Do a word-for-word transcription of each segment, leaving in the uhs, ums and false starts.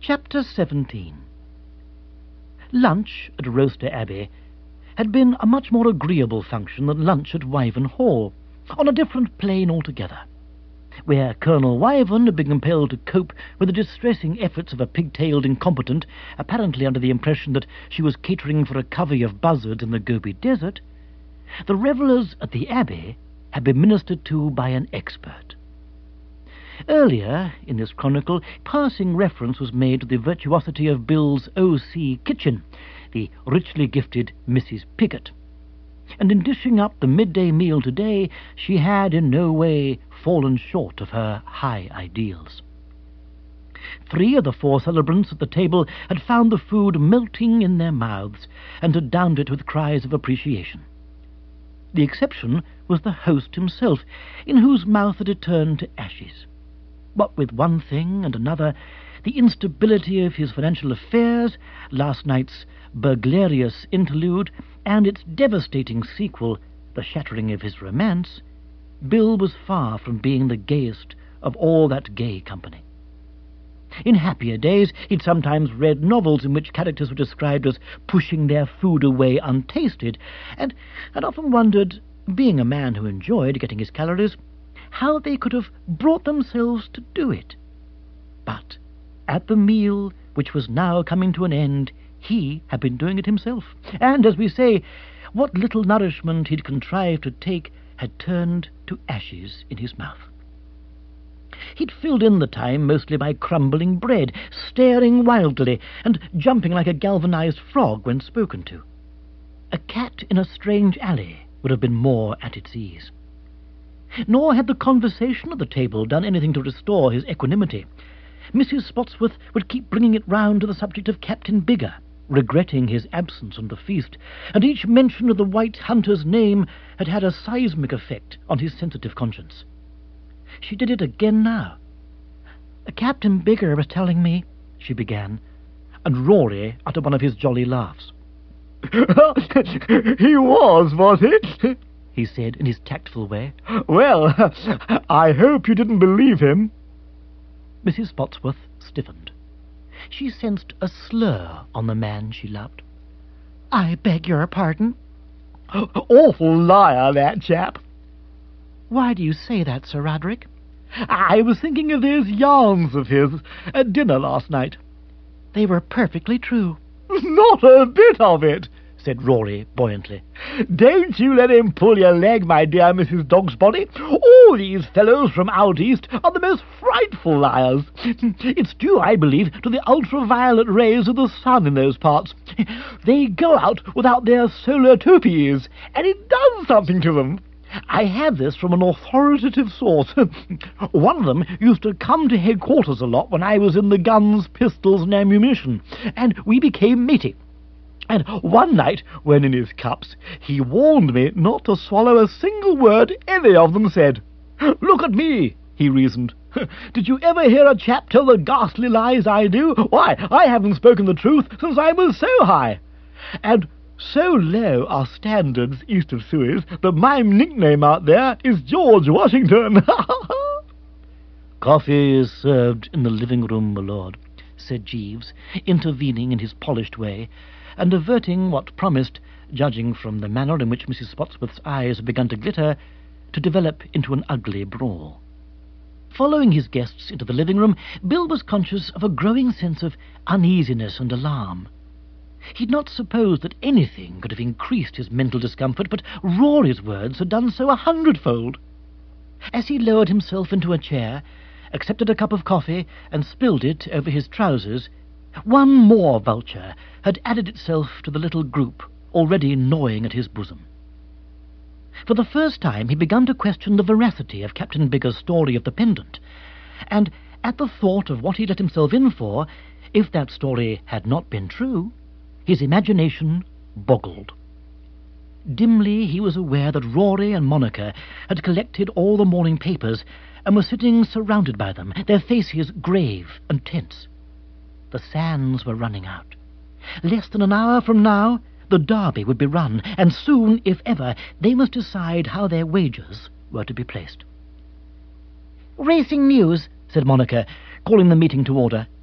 Chapter seventeen. Lunch at Roaster Abbey had been a much more agreeable function than lunch at Wyvern Hall, on a different plane altogether. Where Colonel Wyvern had been compelled to cope with the distressing efforts of a pig-tailed incompetent, apparently under the impression that she was catering for a covey of buzzards in the Gobi Desert, the revellers at the Abbey had been ministered to by an expert. Earlier in this chronicle, passing reference was made to the virtuosity of Bill's O C kitchen, the richly gifted Missus Piggott, and in dishing up the midday meal today, she had in no way fallen short of her high ideals. Three of the four celebrants at the table had found the food melting in their mouths, and had downed it with cries of appreciation. The exception was the host himself, in whose mouth it had turned to ashes. What with one thing and another, the instability of his financial affairs, last night's burglarious interlude, and its devastating sequel, the shattering of his romance, Bill was far from being the gayest of all that gay company. In happier days he'd sometimes read novels in which characters were described as pushing their food away untasted, and had often wondered, being a man who enjoyed getting his calories, how they could have brought themselves to do it. But at the meal, which was now coming to an end, he had been doing it himself, and, as we say, what little nourishment he'd contrived to take had turned to ashes in his mouth. He'd filled in the time mostly by crumbling bread, staring wildly, and jumping like a galvanized frog when spoken to. A cat in a strange alley would have been more at its ease. Nor had the conversation at the table done anything to restore his equanimity. Missus Spotsworth would keep bringing it round to the subject of Captain Bigger, regretting his absence from the feast, and each mention of the white hunter's name had had a seismic effect on his sensitive conscience. She did it again now. "Captain Bigger was telling me," she began, and Rory uttered one of his jolly laughs. "He was, was it?" he said in his tactful way. "Well, I hope you didn't believe him." Missus Spotsworth stiffened. She sensed a slur on the man she loved. "I beg your pardon?" "Awful liar, that chap." "Why do you say that, Sir Roderick?" "I was thinking of those yarns of his at dinner last night." "They were perfectly true." "Not a bit of it," said Rory buoyantly. "Don't you let him pull your leg, my dear Missus Dogsbody. All these fellows from out east are the most frightful liars. It's due, I believe, to the ultraviolet rays of the sun in those parts. They go out without their solar topies, and it does something to them. I have this from an authoritative source. One of them used to come to headquarters a lot when I was in the guns, pistols, and ammunition, and we became matey. And one night, when in his cups, he warned me not to swallow a single word any of them said. 'Look at me,' he reasoned. 'Did you ever hear a chap tell the ghastly lies I do? Why, I haven't spoken the truth since I was so high. And so low are standards east of Suez that my nickname out there is George Washington.'" "Coffee is served in the living-room, my lord," said Jeeves, intervening in his polished way, and averting what promised, judging from the manner in which Missus Spotsworth's eyes had begun to glitter, to develop into an ugly brawl. Following his guests into the living-room, Bill was conscious of a growing sense of uneasiness and alarm. He'd not supposed that anything could have increased his mental discomfort, but Rory's words had done so a hundredfold. As he lowered himself into a chair, accepted a cup of coffee, and spilled it over his trousers, one more vulture had added itself to the little group already gnawing at his bosom. For the first time he began to question the veracity of Captain Bigger's story of the pendant, and at the thought of what he let himself in for, if that story had not been true, his imagination boggled. Dimly he was aware that Rory and Monica had collected all the morning papers and were sitting surrounded by them, their faces grave and tense. The sands were running out. Less than an hour from now, the derby would be run, and soon, if ever, they must decide how their wagers were to be placed. "Racing news," said Monica, calling the meeting to order.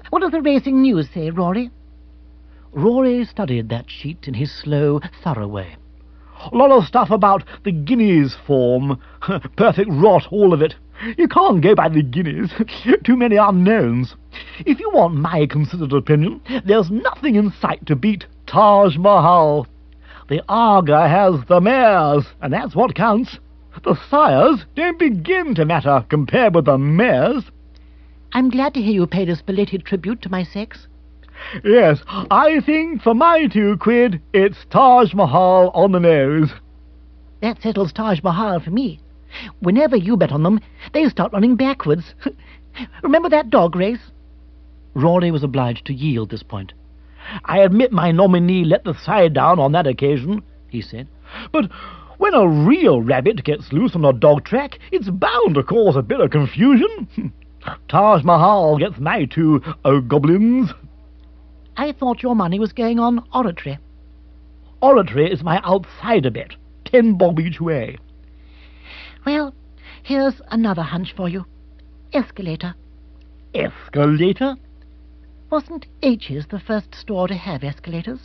What does the racing news say, Rory? Rory studied that sheet in his slow, thorough way. A lot of stuff about the Guineas form. Perfect rot, all of it. You can't go by the Guineas. Too many unknowns. If you want my considered opinion, there's nothing in sight to beat Taj Mahal. The Aga has the mares, and that's what counts. The sires don't begin to matter compared with the mares. I'm glad to hear you paid this belated tribute to my sex. Yes, I think for my two quid, it's Taj Mahal on the nose. That settles Taj Mahal for me. Whenever you bet on them, they start running backwards. Remember that dog race? Rory was obliged to yield this point. I admit my nominee let the side down on that occasion, he said. But when a real rabbit gets loose on a dog track, it's bound to cause a bit of confusion. Taj Mahal gets my two uh, goblins. I thought your money was going on oratory. Oratory is my outsider bet. Ten bob each way. Well, here's another hunch for you. Escalator. Escalator? Wasn't H's the first store to have escalators?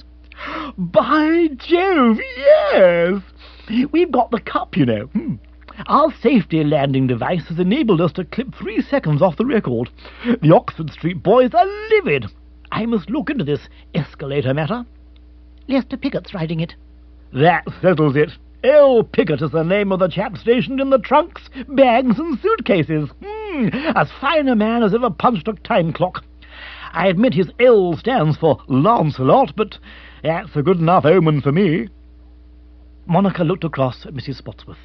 By Jove, yes! We've got the cup, you know. Hmm. Our safety landing device has enabled us to clip three seconds off the record. The Oxford Street boys are livid. I must look into this escalator matter. Lester Pickett's riding it. That settles it. L. Pickett is the name of the chap stationed in the trunks, bags, and suitcases. Hmm, as fine a man as ever punched a time clock. I admit his L stands for Lancelot, but that's a good enough omen for me. Monica looked across at Missus Spotsworth.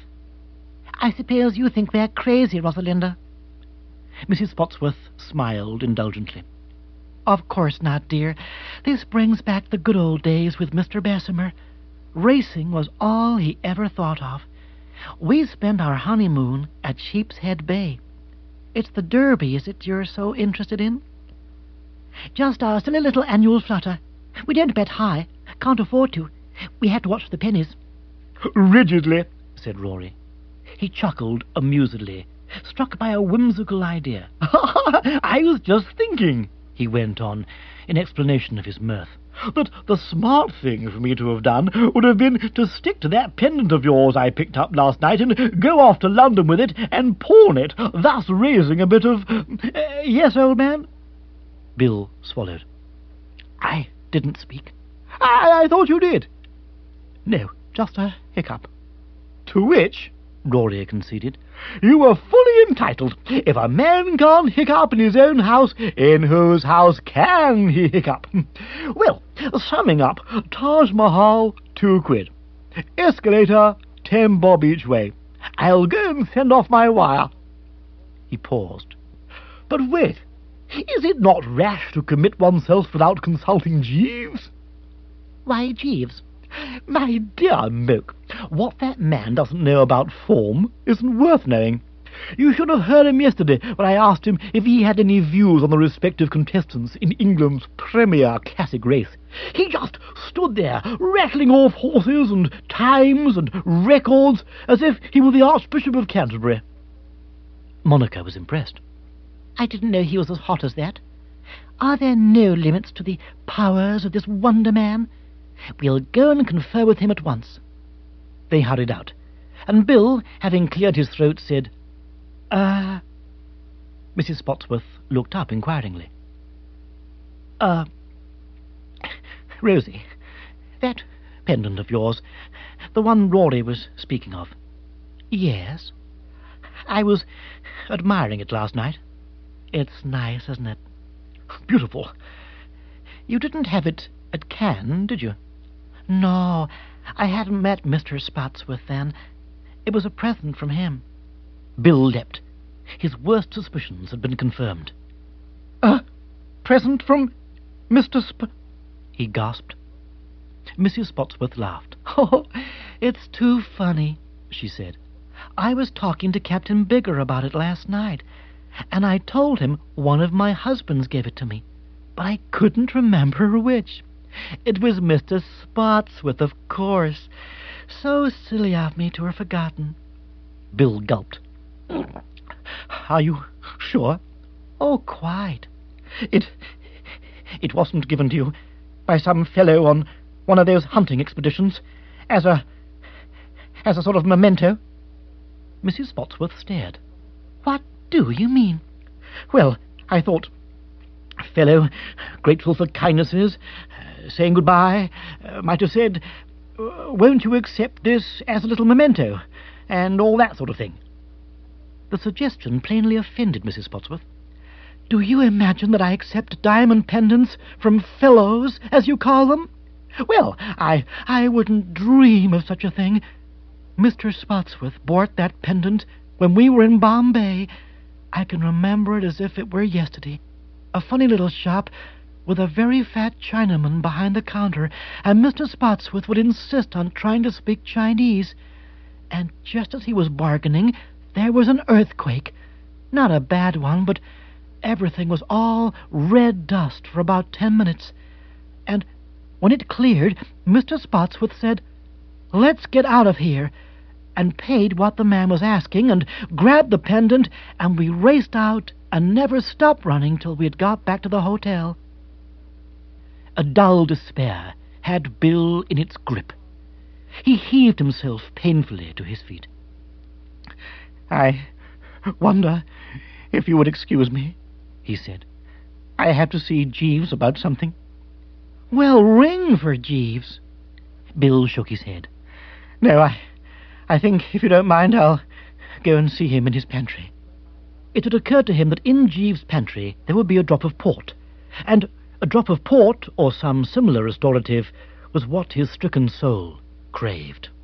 I suppose you think we're crazy, Rosalinda. Missus Spotsworth smiled indulgently. Of course not, dear. This brings back the good old days with Mister Bessemer. Racing was all he ever thought of. We spent our honeymoon at Sheepshead Bay. It's the Derby, is it, you're so interested in? Just our silly little annual flutter. We don't bet high. Can't afford to. We have to watch the pennies. Rigidly, said Rory. He chuckled amusedly, struck by a whimsical idea. I was just thinking, he went on, in explanation of his mirth, that the smart thing for me to have done would have been to stick to that pendant of yours I picked up last night and go off to London with it and pawn it, thus raising a bit of... Uh, yes, old man? Bill swallowed. I didn't speak. I, I thought you did. No, just a hiccup. To which, Rory conceded, you were fully entitled. If a man can't hiccup in his own house, in whose house can he hiccup? Well, summing up, Taj Mahal, two quid. Escalator, ten bob each way. I'll go and send off my wire. He paused. But wait, is it not rash to commit oneself without consulting Jeeves? Why Jeeves? My dear Moke, what that man doesn't know about form isn't worth knowing. You should have heard him yesterday when I asked him if he had any views on the respective contestants in England's premier classic race. He just stood there, rattling off horses and times and records as if he were the Archbishop of Canterbury. Monica was impressed. I didn't know he was as hot as that. Are there no limits to the powers of this wonder man? We'll go and confer with him at once. They hurried out, and Bill, having cleared his throat, said, Uh... Missus Spotsworth looked up inquiringly. Uh... Rosie, that pendant of yours, the one Rory was speaking of. Yes. I was admiring it last night. It's nice, isn't it? Beautiful. You didn't have it at Cannes, did you? No, I hadn't met Mister Spotsworth then. It was a present from him. Bill leapt. His worst suspicions had been confirmed. A present from Mister Sp... he gasped. Missus Spotsworth laughed. Oh, it's too funny, she said. I was talking to Captain Bigger about it last night, and I told him one of my husbands gave it to me, but I couldn't remember which. It was Mister Spotsworth, of course. So silly of me to have forgotten. Bill gulped. Are you sure? Oh, quite. It It wasn't given to you by some fellow on one of those hunting expeditions as a... as a sort of memento?" Missus Spotsworth stared. "What do you mean?" "Well, I thought, a fellow grateful for kindnesses, uh, saying goodbye, uh, might have said, uh, 'Won't you accept this as a little memento?' and all that sort of thing." The suggestion plainly offended Missus Spotsworth. "Do you imagine that I accept diamond pendants from fellows, as you call them? Well, I I wouldn't dream of such a thing. Mister Spotsworth bought that pendant when we were in Bombay. I can remember it as if it were yesterday. A funny little shop with a very fat Chinaman behind the counter, and Mister Spotsworth would insist on trying to speak Chinese. And just as he was bargaining, there was an earthquake. Not a bad one, but everything was all red dust for about ten minutes. And when it cleared, Mister Spotsworth said, 'Let's get out of here,' and paid what the man was asking, and grabbed the pendant, and we raced out and never stopped running till we had got back to the hotel." A dull despair had Bill in its grip. He heaved himself painfully to his feet. "I wonder if you would excuse me," he said. "I have to see Jeeves about something." "Well, ring for Jeeves." Bill shook his head. "No, I, I think, if you don't mind, I'll go and see him in his pantry." It had occurred to him that in Jeeves' pantry there would be a drop of port, and a drop of port, or some similar restorative, was what his stricken soul craved.